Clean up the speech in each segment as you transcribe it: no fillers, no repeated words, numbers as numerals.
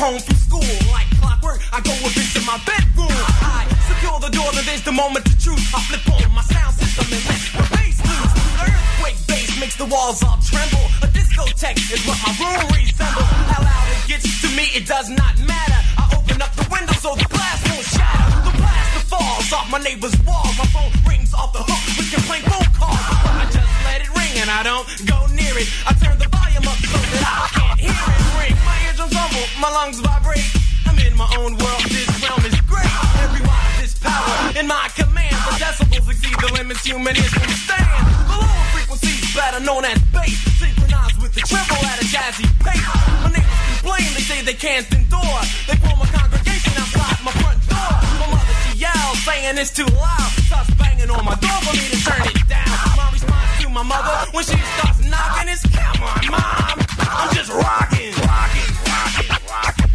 home from school. Like clockwork, I go up into my bedroom. I secure the door, then there's the moment of truth. I flip on my sound system and let the bass loose. The earthquake bass makes the walls all tremble. A discotheque is what my room resembles. How loud it gets to me, it does not matter. I open up the window so the glass won't shatter. The blaster falls off my neighbor's wall. My phone rings off the hook with complaint phone calls. But I just let it ring and I don't go near it. I turn the volume up so that I can't hear it ring. My eardrums rumble, my lungs vibrate. I'm in my own world, this realm is great. Every wire, this power in my command. The decibels exceed the limits human ears can stand. The lower frequencies, better known as bass, synchronized with the treble at a jazzy pace. My neighbors complain, they say they can't endure. They form a congregation outside my front door. My mother, she yells, saying it's too loud. Starts banging on my door for me to turn it down. My response to my mother when she starts knocking is, come on, Mom, I'm just rocking, rocking, rocking, rocking.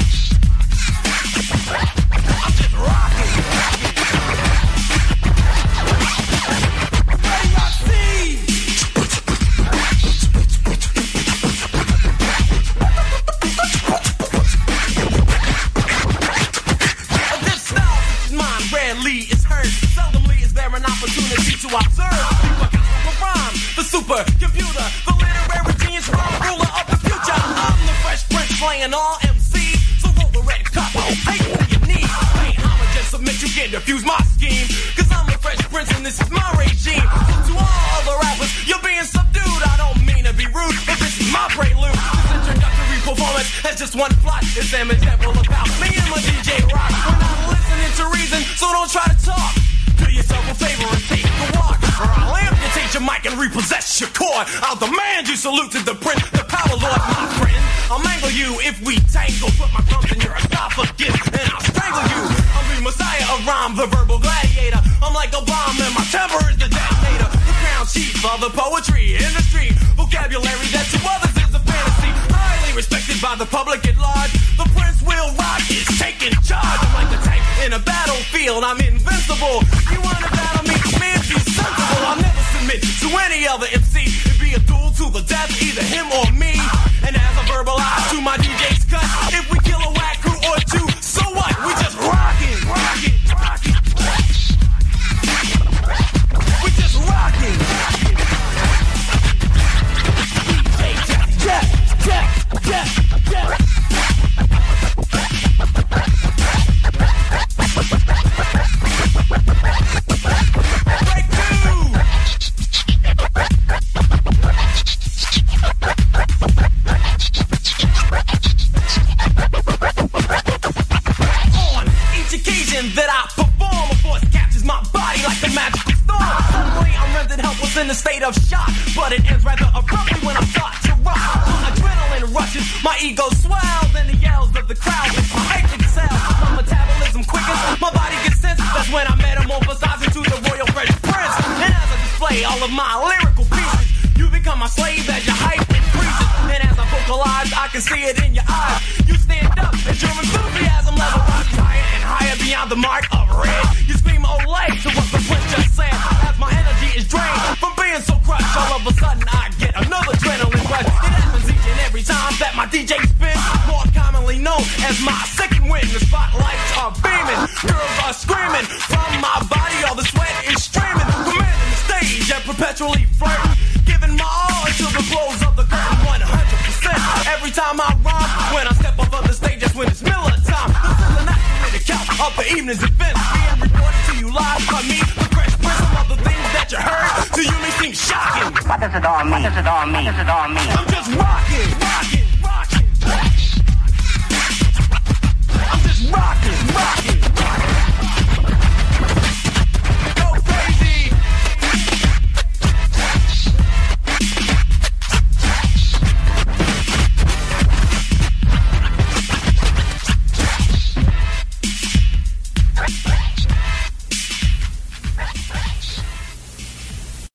I'm just rocking, rocking. Hey, Roxy! This style is mine, rarely is heard. Seldomly is there an opportunity to observe. People got super rhyme, the super computer, the literary genius, ruler of the future. I'm the Fresh Prince playing all MCs. So roll the red carpet, take what you need. Hey, I'ma just submit you can't refuse my scheme. Cause I'm the Fresh Prince and this is my regime. So to all other rappers, you're being subdued. I don't mean to be rude, but this is my prelude. This introductory performance has just one plot. It's image about me and my DJ Rock. We're not listening to reason, so don't try to talk. Do yourself a favor and take a walk, or I'll amputate your mic and repossess your cord. I'll demand you salute to the prince, the power lord, my friend. I'll mangle you if we tangle. Put my crumbs in your esophagus and I'll strangle you. I'm the messiah of rhyme, the verbal gladiator. I'm like a bomb and my temper is the detonator. The crown chief of the poetry industry. Vocabulary that to others is a fantasy. Highly respected by the public at large. The Prince Will Rock is taking charge. I'm like a tank in a battlefield. I'm invincible. You wanna battle me? Man, be sensible. I'll never submit to any other MC. It'd be a duel to the death, either him or me. And as I verbalize to my DJ's cut, if we kill a whack crew or two, so what? We just rockin', rockin', rockin'. We just rockin', rockin'. DJ Jeff. That I perform, a force captures my body like a magical storm. Suddenly I'm rendered helpless in a state of shock, but it ends rather abruptly when I start to rock. Adrenaline rushes, my ego swells, and the yells of the crowd make my hype excel. My metabolism quickens, my body gets sense. That's when I metamorphosize into the Royal Fresh Prince. And as I display all of my lyrical pieces, you become my slave as your hype increases. And as I vocalize, I can see it in your eyes. You stand up as your enthusiasm level rises higher and higher beyond the mark of red. You scream "Olay" to what the Prince just said. As my energy is drained from being so crushed, all of a sudden I get another adrenaline rush. It happens each and every time that my DJ spins. More commonly known as my second wind. The spotlights are beaming, girls are screaming. From my body all the sweat is streaming. Commanding the stage and perpetually flirting, giving my all until the close of the curtain. 100%. Every time I rhyme, when I step up on the stage, that's when it's Miller time. This is an accurate account of the evening's events, being reported to you live by me, the Fresh Prince. Some of the things that you heard to you may seem shocking. What does it all mean? What does it all mean? What does it all mean? I'm just rocking, rocking, rocking. I'm just rocking, rocking.